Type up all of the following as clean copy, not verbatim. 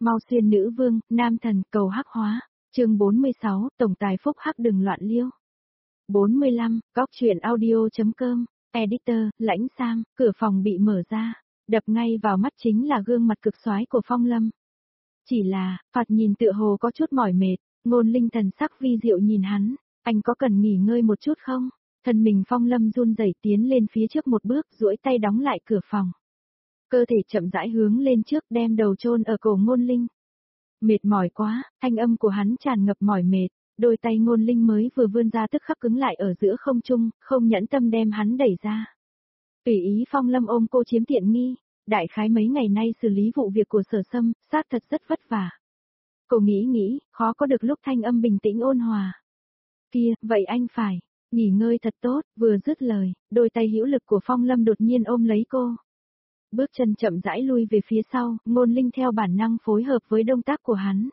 Mau xuyên nữ vương, nam thần, cầu hắc hóa. Chương 46, tổng tài phúc hắc đừng loạn liêu. 45, góc truyện audio.com, editor, Lãnh Sam, cửa phòng bị mở ra, đập ngay vào mắt chính là gương mặt cực xoái của Phong Lâm. Chỉ là, Phạt nhìn tựa hồ có chút mỏi mệt, Ngôn Linh thần sắc vi diệu nhìn hắn, anh có cần nghỉ ngơi một chút không? Thân mình Phong Lâm run rẩy tiến lên phía trước một bước, duỗi tay đóng lại cửa phòng. Cơ thể chậm rãi hướng lên trước đem đầu chôn ở cổ Ngôn Linh. Mệt mỏi quá, thanh âm của hắn tràn ngập mỏi mệt, đôi tay Ngôn Linh mới vừa vươn ra tức khắc cứng lại ở giữa không trung, không nhẫn tâm đem hắn đẩy ra. Tùy ý Phong Lâm ôm cô chiếm tiện nghi, đại khái mấy ngày nay xử lý vụ việc của Sở Sâm, xác thật rất vất vả. Cô nghĩ, khó có được lúc thanh âm bình tĩnh ôn hòa. Kia, vậy anh phải nghỉ ngơi thật tốt, vừa dứt lời, đôi tay hữu lực của Phong Lâm đột nhiên ôm lấy cô. Bước chân chậm rãi lui về phía sau, Ngôn Linh theo bản năng phối hợp với động tác của hắn.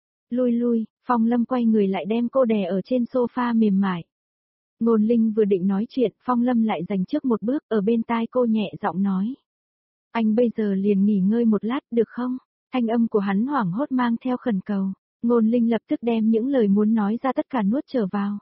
Lui, Phong Lâm quay người lại đem cô đè ở trên sofa mềm mại. Ngôn Linh vừa định nói chuyện, Phong Lâm lại giành trước một bước ở bên tai cô nhẹ giọng nói. Anh bây giờ liền nghỉ ngơi một lát được không? Thanh âm của hắn hoảng hốt mang theo khẩn cầu. Ngôn Linh lập tức đem những lời muốn nói ra tất cả nuốt trở vào.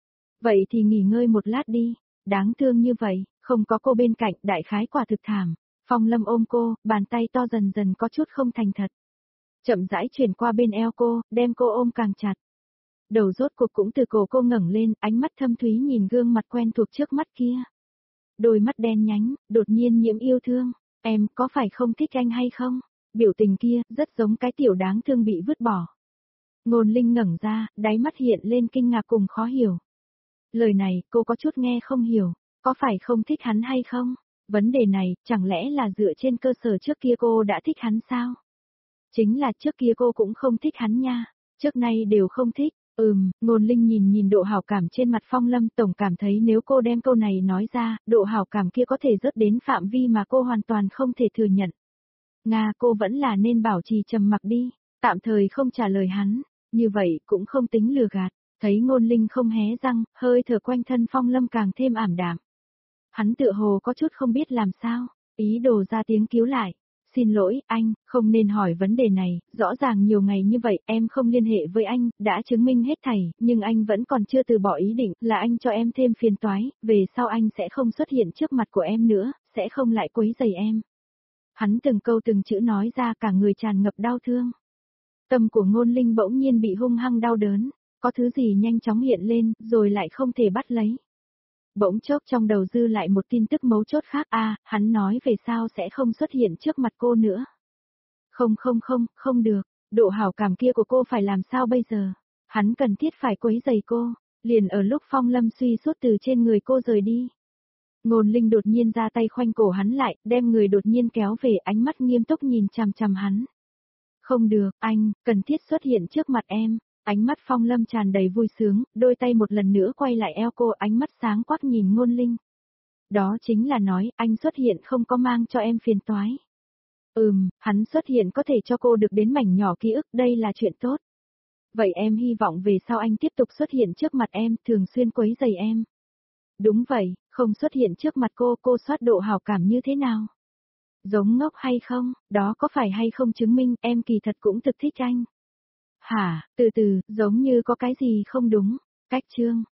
Vậy thì nghỉ ngơi một lát đi, đáng thương như vậy, không có cô bên cạnh đại khái quả thực thảm. Phong Lâm ôm cô, bàn tay to dần dần có chút không thành thật. Chậm rãi chuyển qua bên eo cô, đem cô ôm càng chặt. Đầu rốt cuộc cũng từ cổ cô ngẩng lên, ánh mắt thâm thúy nhìn gương mặt quen thuộc trước mắt kia. Đôi mắt đen nhánh, đột nhiên nhiễm yêu thương. Em có phải không thích anh hay không? Biểu tình kia, rất giống cái tiểu đáng thương bị vứt bỏ. Ngôn Linh ngẩng ra, đáy mắt hiện lên kinh ngạc cùng khó hiểu. Lời này, cô có chút nghe không hiểu, có phải không thích hắn hay không? Vấn đề này, chẳng lẽ là dựa trên cơ sở trước kia cô đã thích hắn sao? Chính là trước kia cô cũng không thích hắn nha, trước nay đều không thích. Ngôn Linh nhìn độ hảo cảm trên mặt Phong Lâm, tổng cảm thấy nếu cô đem câu này nói ra, độ hảo cảm kia có thể rớt đến phạm vi mà cô hoàn toàn không thể thừa nhận. Cô vẫn là nên bảo trì trầm mặc đi, tạm thời không trả lời hắn, như vậy cũng không tính lừa gạt. Thấy Ngôn Linh không hé răng, hơi thở quanh thân Phong Lâm càng thêm ảm đạm. Hắn tựa hồ có chút không biết làm sao, ý đồ ra tiếng cứu lại. Xin lỗi, anh, không nên hỏi vấn đề này, rõ ràng nhiều ngày như vậy em không liên hệ với anh, đã chứng minh hết thảy, nhưng anh vẫn còn chưa từ bỏ ý định, là anh cho em thêm phiền toái, về sau anh sẽ không xuất hiện trước mặt của em nữa, sẽ không lại quấy rầy em. Hắn từng câu từng chữ nói ra cả người tràn ngập đau thương. Tâm của Ngôn Linh bỗng nhiên bị hung hăng đau đớn, có thứ gì nhanh chóng hiện lên, rồi lại không thể bắt lấy. Bỗng chốc trong đầu dư lại một tin tức mấu chốt khác hắn nói về sao sẽ không xuất hiện trước mặt cô nữa. Không được, độ hảo cảm kia của cô phải làm sao bây giờ? Hắn cần thiết phải quấy rầy cô, liền ở lúc Phong Lâm suy sút từ trên người cô rời đi. Ngôn Linh đột nhiên ra tay khoanh cổ hắn lại, đem người đột nhiên kéo về, ánh mắt nghiêm túc nhìn chằm chằm hắn. Không được, anh, cần thiết xuất hiện trước mặt em. Ánh mắt Phong Lâm tràn đầy vui sướng, đôi tay một lần nữa quay lại eo cô, ánh mắt sáng quắc nhìn Ngôn Linh. Đó chính là nói, anh xuất hiện không có mang cho em phiền toái. Hắn xuất hiện có thể cho cô được đến mảnh nhỏ ký ức, đây là chuyện tốt. Vậy em hy vọng về sau anh tiếp tục xuất hiện trước mặt em, thường xuyên quấy rầy em. Đúng vậy, không xuất hiện trước mặt cô soát độ hảo cảm như thế nào? Giống ngốc hay không, đó có phải hay không chứng minh em kỳ thật cũng thực thích anh? Hả, từ từ, giống như có cái gì không đúng. Cách chương,